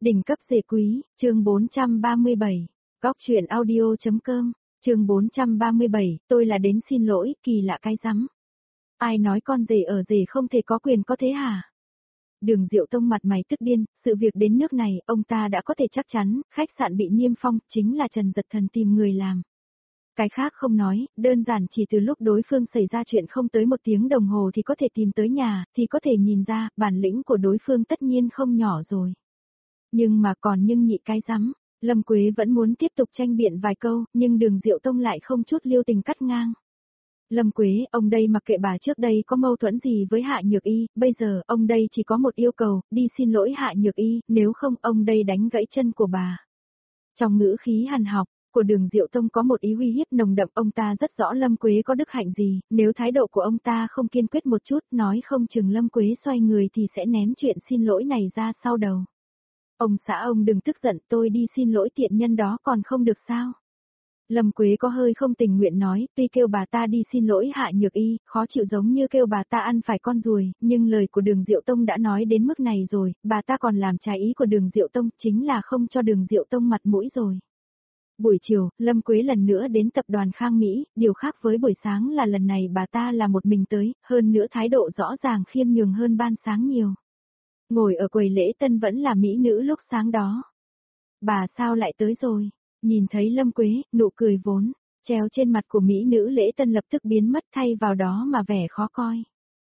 Đỉnh cấp dề quý, chương 437, Góc truyện audio.com, chương 437, tôi là đến xin lỗi, kỳ lạ cái rắm. Ai nói con rể ở rể không thể có quyền có thế hả? Đường Diệu Tông mặt mày tức điên, sự việc đến nước này, ông ta đã có thể chắc chắn, khách sạn bị niêm phong, chính là Trần Giật Thần tìm người làm. Cái khác không nói, đơn giản chỉ từ lúc đối phương xảy ra chuyện không tới 1 tiếng đồng hồ thì có thể tìm tới nhà, thì có thể nhìn ra, bản lĩnh của đối phương tất nhiên không nhỏ rồi. Nhưng mà còn nhị cái rắm, Lâm Quế vẫn muốn tiếp tục tranh biện vài câu, nhưng Đường Diệu Tông lại không chút lưu tình cắt ngang. Lâm Quế, ông đây mặc kệ bà trước đây có mâu thuẫn gì với Hạ Nhược Y, bây giờ ông đây chỉ có một yêu cầu, đi xin lỗi Hạ Nhược Y, nếu không ông đây đánh gãy chân của bà. Trong ngữ khí hằn học của Đường Diệu Tông có một ý uy hiếp nồng đậm, ông ta rất rõ Lâm Quế có đức hạnh gì, nếu thái độ của ông ta không kiên quyết một chút, nói không chừng Lâm Quế xoay người thì sẽ ném chuyện xin lỗi này ra sau đầu. Ông xã ông đừng tức giận, tôi đi xin lỗi tiện nhân đó còn không được sao? Lâm Quế có hơi không tình nguyện nói, tuy kêu bà ta đi xin lỗi Hạ Nhược Y, khó chịu giống như kêu bà ta ăn phải con ruồi, nhưng lời của Đường Diệu Tông đã nói đến mức này rồi, bà ta còn làm trái ý của Đường Diệu Tông, chính là không cho Đường Diệu Tông mặt mũi rồi. Buổi chiều, Lâm Quế lần nữa đến tập đoàn Khang Mỹ, điều khác với buổi sáng là lần này bà ta là một mình tới, hơn nữa thái độ rõ ràng khiêm nhường hơn ban sáng nhiều. Ngồi ở quầy lễ tân vẫn là mỹ nữ lúc sáng đó. Bà sao lại tới rồi? Nhìn thấy Lâm Quế, nụ cười vốn treo trên mặt của mỹ nữ lễ tân lập tức biến mất, thay vào đó mà vẻ khó coi.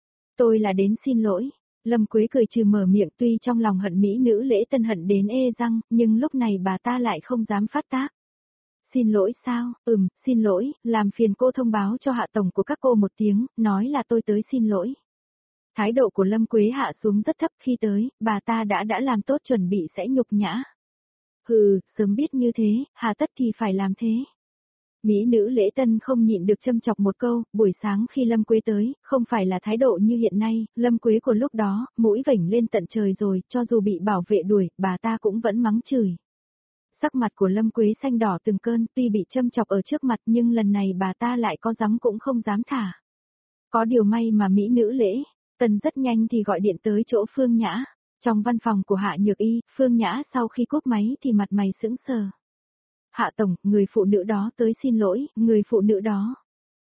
Tôi là đến xin lỗi. Lâm Quế cười trừ mở miệng, tuy trong lòng hận mỹ nữ lễ tân hận đến ê răng, nhưng lúc này bà ta lại không dám phát tác. Xin lỗi sao? Xin lỗi, làm phiền cô thông báo cho hạ tổng của các cô một tiếng, nói là tôi tới xin lỗi. Thái độ của Lâm Quế hạ xuống rất thấp, khi tới, bà ta đã làm tốt chuẩn bị sẽ nhục nhã. Hừ, sớm biết như thế, hà tất thì phải làm thế. Mỹ nữ lễ tân không nhịn được châm chọc một câu, buổi sáng khi Lâm Quế tới, không phải là thái độ như hiện nay, Lâm Quế của lúc đó, mũi vểnh lên tận trời rồi, cho dù bị bảo vệ đuổi, bà ta cũng vẫn mắng chửi. Sắc mặt của Lâm Quế xanh đỏ từng cơn, tuy bị châm chọc ở trước mặt nhưng lần này bà ta lại có dám cũng không dám thả. Có điều may mà Mỹ nữ lễ tân rất nhanh thì gọi điện tới chỗ Phương Nhã. Trong văn phòng của Hạ Nhược Y, Phương Nhã sau khi cúp máy thì mặt mày sững sờ. Hạ tổng, người phụ nữ đó tới xin lỗi, người phụ nữ đó.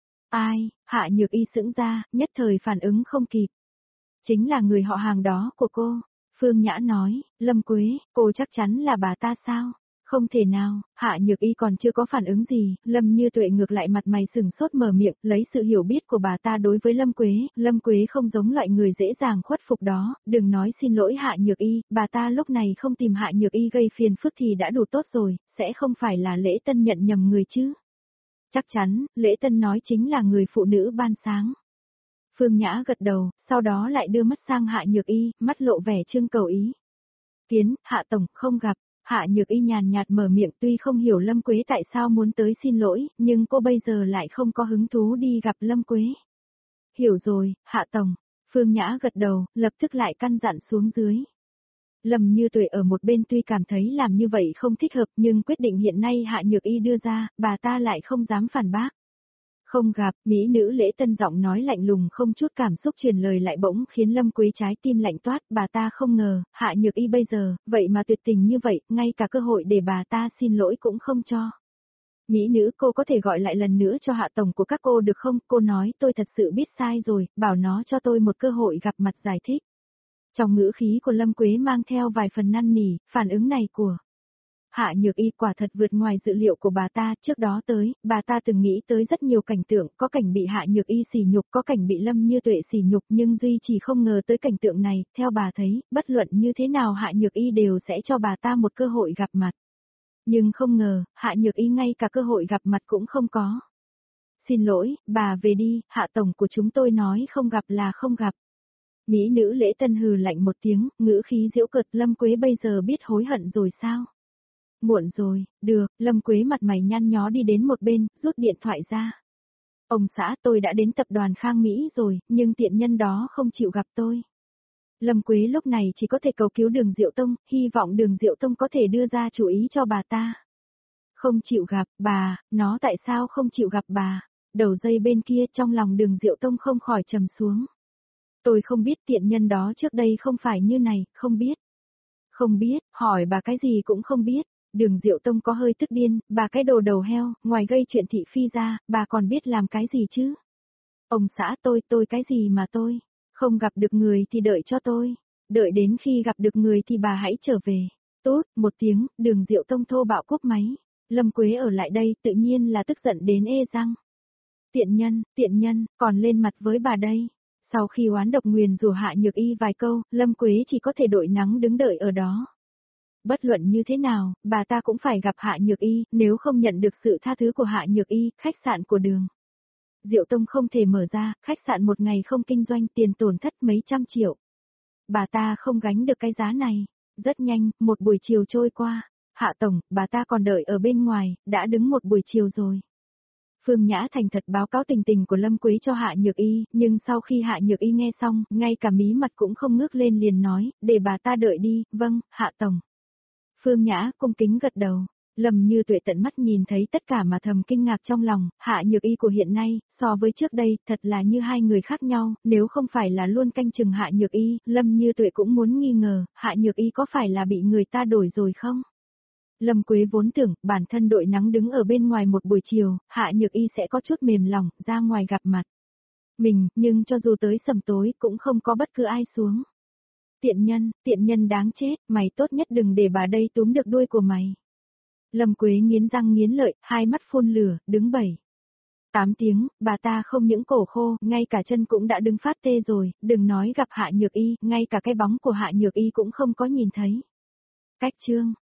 Ai? Hạ Nhược Y sững ra, nhất thời phản ứng không kịp. Chính là người họ hàng đó của cô. Phương Nhã nói, Lâm Quế, cô chắc chắn là bà ta sao? Không thể nào, Hạ Nhược Y còn chưa có phản ứng gì, Lâm Như Tuệ ngược lại mặt mày sừng sốt mở miệng, lấy sự hiểu biết của bà ta đối với Lâm Quế không giống loại người dễ dàng khuất phục đó, đừng nói xin lỗi Hạ Nhược Y, bà ta lúc này không tìm Hạ Nhược Y gây phiền phức thì đã đủ tốt rồi, sẽ không phải là Lễ Tân nhận nhầm người chứ. Chắc chắn, Lễ Tân nói chính là người phụ nữ ban sáng. Phương Nhã gật đầu, sau đó lại đưa mắt sang Hạ Nhược Y, mắt lộ vẻ trưng cầu ý. Kiến, Hạ tổng, không gặp. Hạ Nhược Y nhàn nhạt mở miệng, tuy không hiểu Lâm Quế tại sao muốn tới xin lỗi, nhưng cô bây giờ lại không có hứng thú đi gặp Lâm Quế. Hiểu rồi, Hạ tổng. Phương Nhã gật đầu, lập tức lại căn dặn xuống dưới. Lâm Như Tuệ ở một bên tuy cảm thấy làm như vậy không thích hợp, nhưng quyết định hiện nay Hạ Nhược Y đưa ra, bà ta lại không dám phản bác. Không gặp, mỹ nữ lễ tân giọng nói lạnh lùng không chút cảm xúc truyền lời lại bỗng khiến Lâm Quế trái tim lạnh toát, bà ta không ngờ, Hạ Nhược Y bây giờ, vậy mà tuyệt tình như vậy, ngay cả cơ hội để bà ta xin lỗi cũng không cho. Mỹ nữ, cô có thể gọi lại lần nữa cho Hạ tổng của các cô được không? Cô nói tôi thật sự biết sai rồi, bảo nó cho tôi một cơ hội gặp mặt giải thích. Trong ngữ khí của Lâm Quế mang theo vài phần năn nỉ, phản ứng này của Hạ Nhược Y quả thật vượt ngoài dự liệu của bà ta, trước đó tới, bà ta từng nghĩ tới rất nhiều cảnh tượng, có cảnh bị Hạ Nhược Y sỉ nhục, có cảnh bị Lâm Như Tuệ sỉ nhục, nhưng duy chỉ không ngờ tới cảnh tượng này, theo bà thấy, bất luận như thế nào Hạ Nhược Y đều sẽ cho bà ta một cơ hội gặp mặt. Nhưng không ngờ, Hạ Nhược Y ngay cả cơ hội gặp mặt cũng không có. Xin lỗi, bà về đi, Hạ tổng của chúng tôi nói không gặp là không gặp. Mỹ nữ lễ tân hừ lạnh một tiếng, ngữ khí giễu cợt, Lâm Quế bây giờ biết hối hận rồi sao? Muộn rồi, được, Lâm Quế mặt mày nhăn nhó đi đến một bên, rút điện thoại ra. Ông xã, tôi đã đến tập đoàn Khang Mỹ rồi, nhưng tiện nhân đó không chịu gặp tôi. Lâm Quế lúc này chỉ có thể cầu cứu Đường Diệu Tông, hy vọng Đường Diệu Tông có thể đưa ra chủ ý cho bà ta. Không chịu gặp, bà, nó tại sao không chịu gặp bà? Đầu dây bên kia trong lòng Đường Diệu Tông không khỏi trầm xuống. Tôi không biết tiện nhân đó trước đây không phải như này, không biết. Không biết, hỏi bà cái gì cũng không biết. Đường Diệu Tông có hơi tức điên, bà cái đồ đầu heo, ngoài gây chuyện thị phi ra, bà còn biết làm cái gì chứ? Ông xã tôi cái gì mà tôi? Không gặp được người thì đợi cho tôi. Đợi đến khi gặp được người thì bà hãy trở về. Tốt, một tiếng, Đường Diệu Tông thô bạo cúp máy. Lâm Quế ở lại đây tự nhiên là tức giận đến ê răng. Tiện nhân, còn lên mặt với bà đây. Sau khi oán độc nguyền rủa Hạ Nhược Y vài câu, Lâm Quế chỉ có thể đội nắng đứng đợi ở đó. Bất luận như thế nào, bà ta cũng phải gặp Hạ Nhược Y, nếu không nhận được sự tha thứ của Hạ Nhược Y, khách sạn của Đường Diệu Tông không thể mở ra, khách sạn một ngày không kinh doanh, tiền tổn thất mấy trăm triệu. Bà ta không gánh được cái giá này. Rất nhanh, một buổi chiều trôi qua. Hạ tổng, bà ta còn đợi ở bên ngoài, đã đứng một buổi chiều rồi. Phương Nhã thành thật báo cáo tình tình của Lâm Quế cho Hạ Nhược Y, nhưng sau khi Hạ Nhược Y nghe xong, ngay cả mí mặt cũng không ngước lên liền nói, để bà ta đợi đi, vâng, Hạ tổng. Phương Nhã cung kính gật đầu. Lâm Như Tuệ tận mắt nhìn thấy tất cả mà thầm kinh ngạc trong lòng, Hạ Nhược Y của hiện nay, so với trước đây, thật là như hai người khác nhau, nếu không phải là luôn canh chừng Hạ Nhược Y, Lâm Như Tuệ cũng muốn nghi ngờ, Hạ Nhược Y có phải là bị người ta đổi rồi không? Lâm Quế vốn tưởng, bản thân đội nắng đứng ở bên ngoài một buổi chiều, Hạ Nhược Y sẽ có chút mềm lòng, ra ngoài gặp mặt mình, nhưng cho dù tới sầm tối, cũng không có bất cứ ai xuống. Tiện nhân đáng chết, mày tốt nhất đừng để bà đây túm được đuôi của mày. Lâm Quế nghiến răng nghiến lợi, hai mắt phun lửa, đứng 7, 8 tiếng, bà ta không những cổ khô, ngay cả chân cũng đã đứng phát tê rồi, đừng nói gặp Hạ Nhược Y, ngay cả cái bóng của Hạ Nhược Y cũng không có nhìn thấy. Cách chương